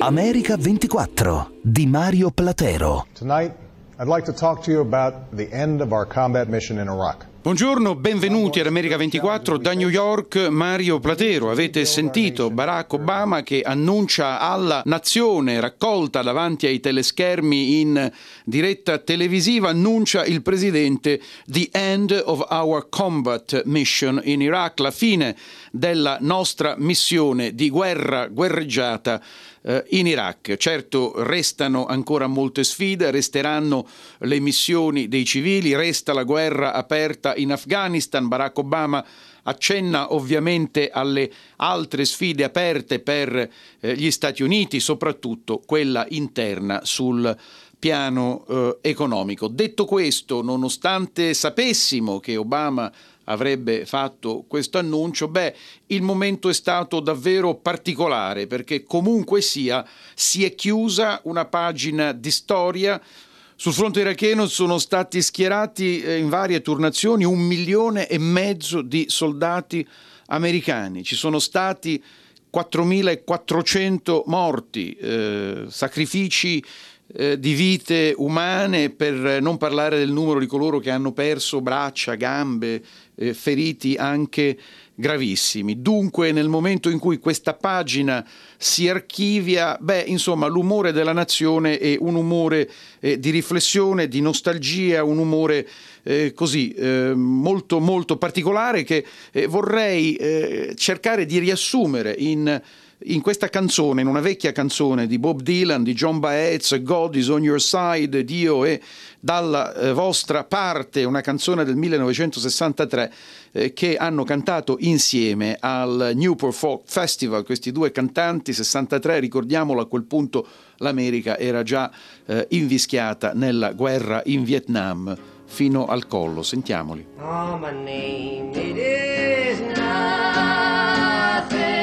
America 24 di Mario Platero. Tonight, I'd like to talk to you about the end of our combat mission in Iraq. Buongiorno, benvenuti ad America 24 da New York, Mario Platero. Avete sentito Barack Obama che annuncia alla nazione raccolta davanti ai teleschermi in diretta televisiva, annuncia il presidente the end of our combat mission in Iraq, la fine della nostra missione di guerreggiata in Iraq. Certo, restano ancora molte sfide, resteranno le missioni dei civili, resta la guerra aperta in Afghanistan. Barack Obama accenna ovviamente alle altre sfide aperte per gli Stati Uniti, soprattutto quella interna sul piano economico. Detto questo, nonostante sapessimo che Obama avrebbe fatto questo annuncio, il momento è stato davvero particolare, perché comunque sia si è chiusa una pagina di storia. Sul fronte iracheno sono stati schierati in varie turnazioni 1,5 milioni di soldati americani. Ci sono stati 4.400 morti, sacrifici di vite umane, per non parlare del numero di coloro che hanno perso braccia, gambe, feriti anche gravissimi. Dunque, nel momento in cui questa pagina si archivia, l'umore della nazione è un umore di riflessione, di nostalgia, un umore molto molto particolare che vorrei cercare di riassumere in questa canzone, in una vecchia canzone di Bob Dylan, di John Baez, God is on your side, Dio è dalla vostra parte, una canzone del 1963 che hanno cantato insieme al Newport Folk Festival questi due cantanti. 63, ricordiamolo, a quel punto l'America era già invischiata nella guerra in Vietnam fino al collo. Sentiamoli. Oh, my name, it is nothing.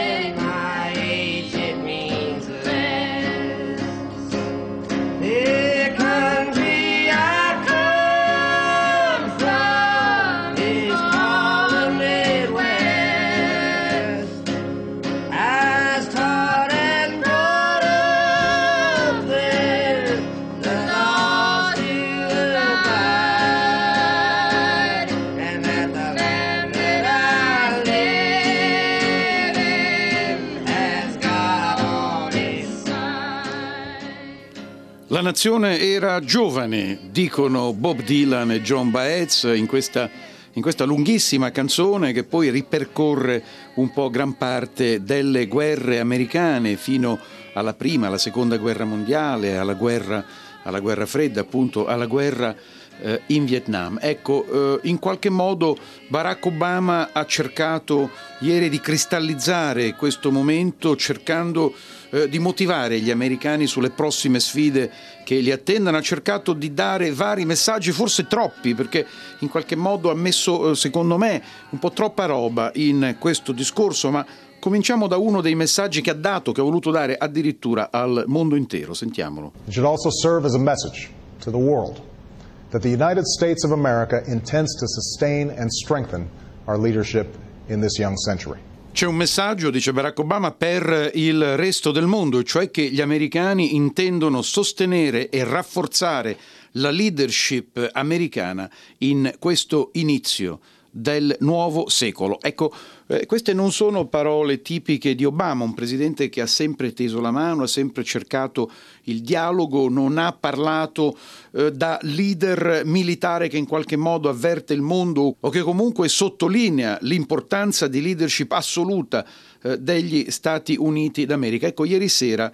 La nazione era giovane, dicono Bob Dylan e John Baez in questa lunghissima canzone che poi ripercorre un po' gran parte delle guerre americane fino alla prima, alla seconda guerra mondiale, alla guerra fredda, appunto alla guerra in Vietnam. Ecco, in qualche modo Barack Obama ha cercato ieri di cristallizzare questo momento, cercando di motivare gli americani sulle prossime sfide che li attendono. Ha cercato di dare vari messaggi, forse troppi, perché in qualche modo ha messo, secondo me, un po' troppa roba in questo discorso, ma cominciamo da uno dei messaggi che ha voluto dare addirittura al mondo intero. Sentiamolo. It should also serve as a message to the world that the United States of America intends to sustain and strengthen our leadership in this young century. C'è un messaggio, dice Barack Obama, per il resto del mondo, cioè che gli americani intendono sostenere e rafforzare la leadership americana in questo inizio del nuovo secolo. Ecco, queste non sono parole tipiche di Obama, un presidente che ha sempre teso la mano, ha sempre cercato il dialogo, non ha parlato da leader militare che in qualche modo avverte il mondo o che comunque sottolinea l'importanza di leadership assoluta degli Stati Uniti d'America. Ecco, ieri sera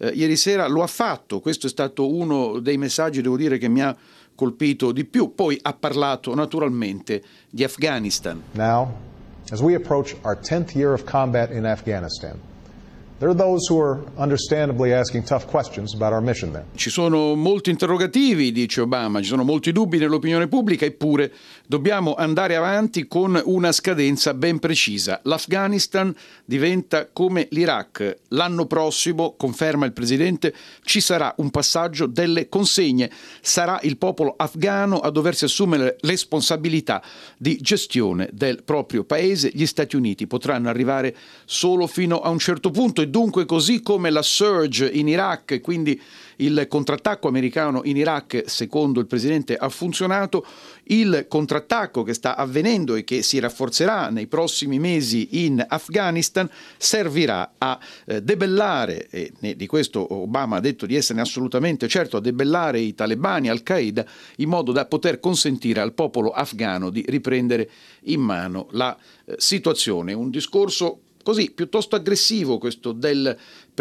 lo ha fatto. Questo è stato uno dei messaggi, devo dire, che mi ha colpito di più. Poi ha parlato naturalmente di Afghanistan. Now, as we approach our 10th year of combat in Afghanistan, there are those who are understandably asking tough questions about our mission there. Ci sono molti interrogativi, dice Obama, ci sono molti dubbi nell'opinione pubblica, eppure dobbiamo andare avanti con una scadenza ben precisa. L'Afghanistan diventa come l'Iraq. L'anno prossimo, conferma il presidente, ci sarà un passaggio delle consegne. Sarà il popolo afghano a doversi assumere le responsabilità di gestione del proprio paese. Gli Stati Uniti potranno arrivare solo fino a un certo punto. e dunque così come la surge in Iraq, quindi il contrattacco americano in Iraq, secondo il presidente, ha funzionato. Il contrattacco che sta avvenendo e che si rafforzerà nei prossimi mesi in Afghanistan servirà a debellare, e di questo Obama ha detto di esserne assolutamente certo, a debellare i talebani, Al-Qaeda, in modo da poter consentire al popolo afghano di riprendere in mano la situazione. Un discorso così piuttosto aggressivo questo del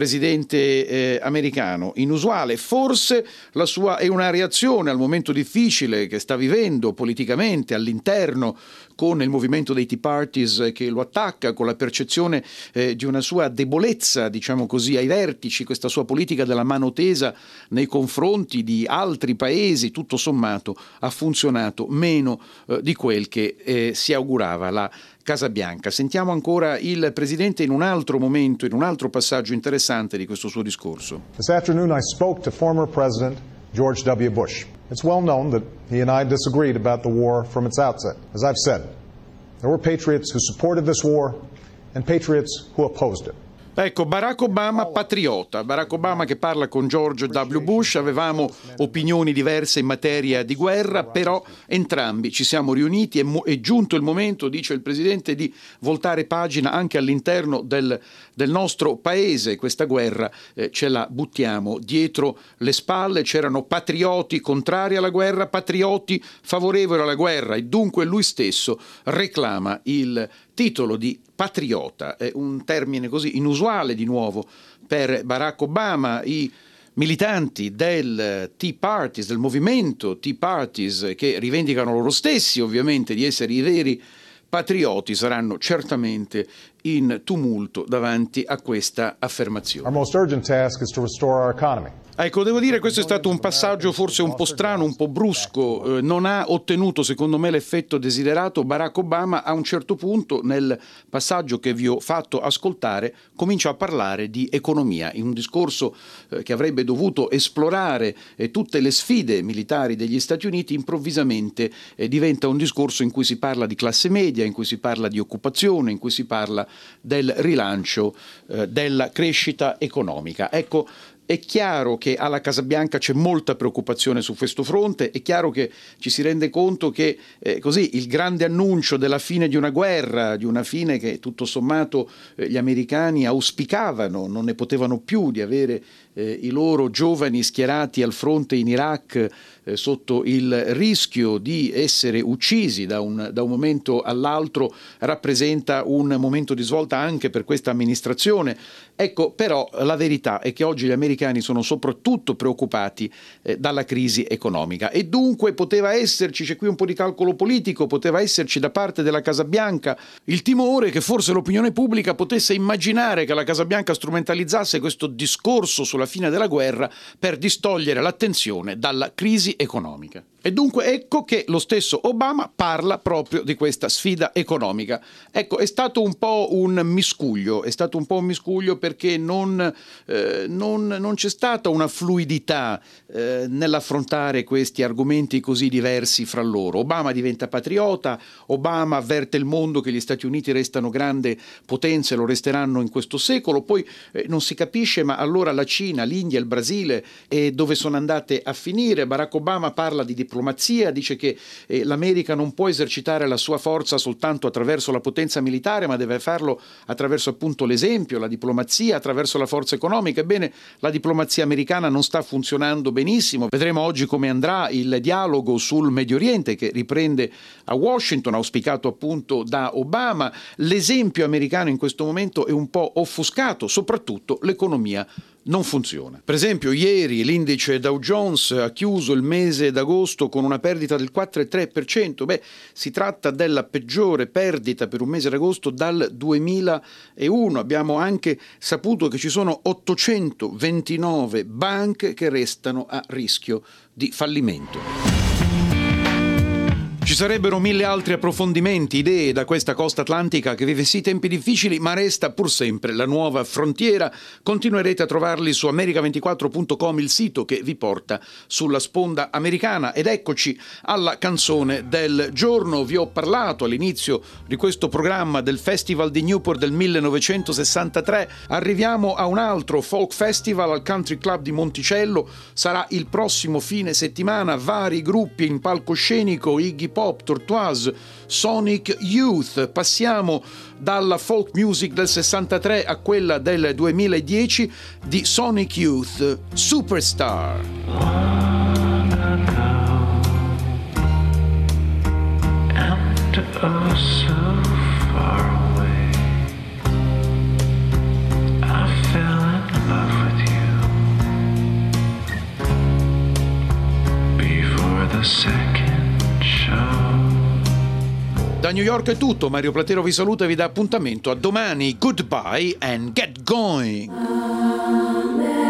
presidente americano, inusuale. Forse la sua è una reazione al momento difficile che sta vivendo politicamente all'interno, con il movimento dei Tea Parties che lo attacca, con la percezione di una sua debolezza, diciamo così, ai vertici, questa sua politica della mano tesa nei confronti di altri paesi, tutto sommato ha funzionato meno di quel che si augurava la Casa Bianca. Sentiamo ancora il presidente in un altro momento, in un altro passaggio interessante di questo suo discorso. This afternoon I spoke to former President George W. Bush. It's well known that he and I disagreed about the war from its outset. As I've said, there were patriots who supported this war and patriots who opposed it. Ecco, Barack Obama patriota, Barack Obama che parla con George W. Bush. Avevamo opinioni diverse in materia di guerra, però entrambi ci siamo riuniti e è giunto il momento, dice il Presidente, di voltare pagina anche all'interno del nostro paese. Questa guerra ce la buttiamo dietro le spalle. C'erano patrioti contrari alla guerra, patrioti favorevoli alla guerra, e dunque lui stesso reclama il titolo di patriota. È un termine così inusuale di nuovo per Barack Obama. I militanti del Tea Parties, del movimento Tea Parties, che rivendicano loro stessi ovviamente di essere i veri patrioti, saranno certamente in tumulto davanti a questa affermazione. Our most urgent task is to restore our economy. Ecco, devo dire, questo è stato un passaggio forse un po' strano, un po' brusco, non ha ottenuto secondo me l'effetto desiderato. Barack Obama a un certo punto, nel passaggio che vi ho fatto ascoltare, comincia a parlare di economia, in un discorso che avrebbe dovuto esplorare tutte le sfide militari degli Stati Uniti. Improvvisamente diventa un discorso in cui si parla di classe media, in cui si parla di occupazione, in cui si parla del rilancio della crescita economica. Ecco, è chiaro che alla Casa Bianca c'è molta preoccupazione su questo fronte, è chiaro che ci si rende conto che così il grande annuncio della fine di una guerra, di una fine che tutto sommato gli americani auspicavano, non ne potevano più di avere i loro giovani schierati al fronte in Iraq sotto il rischio di essere uccisi da un momento all'altro, rappresenta un momento di svolta anche per questa amministrazione. Ecco, però la verità è che oggi gli americani sono soprattutto preoccupati dalla crisi economica, e dunque poteva esserci, c'è qui un po' di calcolo politico, poteva esserci da parte della Casa Bianca il timore che forse l'opinione pubblica potesse immaginare che la Casa Bianca strumentalizzasse questo discorso sulla fine della guerra per distogliere l'attenzione dalla crisi economica. E dunque ecco che lo stesso Obama parla proprio di questa sfida economica. Ecco, è stato un po' un miscuglio, perché non c'è stata una fluidità nell'affrontare questi argomenti così diversi fra loro. Obama diventa patriota, Obama avverte il mondo che gli Stati Uniti restano grande potenza e lo resteranno in questo secolo, poi non si capisce, ma allora la Cina, l'India, il Brasile dove sono andate a finire? Barack Obama parla di diplomazia, dice che l'America non può esercitare la sua forza soltanto attraverso la potenza militare, ma deve farlo attraverso appunto l'esempio, la diplomazia, attraverso la forza economica. Ebbene, la diplomazia americana non sta funzionando benissimo. Vedremo oggi come andrà il dialogo sul Medio Oriente, che riprende a Washington, auspicato appunto da Obama. L'esempio americano in questo momento è un po' offuscato, soprattutto l'economia non funziona. Per esempio, ieri l'indice Dow Jones ha chiuso il mese d'agosto con una perdita del 4,3%. Si tratta della peggiore perdita per un mese d'agosto dal 2001. Abbiamo anche saputo che ci sono 829 banche che restano a rischio di fallimento. Ci Ci sarebbero mille altri approfondimenti, idee da questa costa atlantica che vive sì tempi difficili, ma resta pur sempre la nuova frontiera. Continuerete a trovarli su America24.com, il sito che vi porta sulla sponda americana. Ed eccoci alla canzone del giorno. Vi ho parlato all'inizio di questo programma del Festival di Newport del 1963. Arriviamo a un altro folk festival al Country Club di Monticello. Sarà il prossimo fine settimana. Vari gruppi in palcoscenico: Iggy Pop, Tortoise, Sonic Youth. Passiamo dalla folk music del 63 a quella del 2010 di Sonic Youth, Superstar. Da New York è tutto, Mario Platero vi saluta e vi dà appuntamento a domani. Goodbye and get going.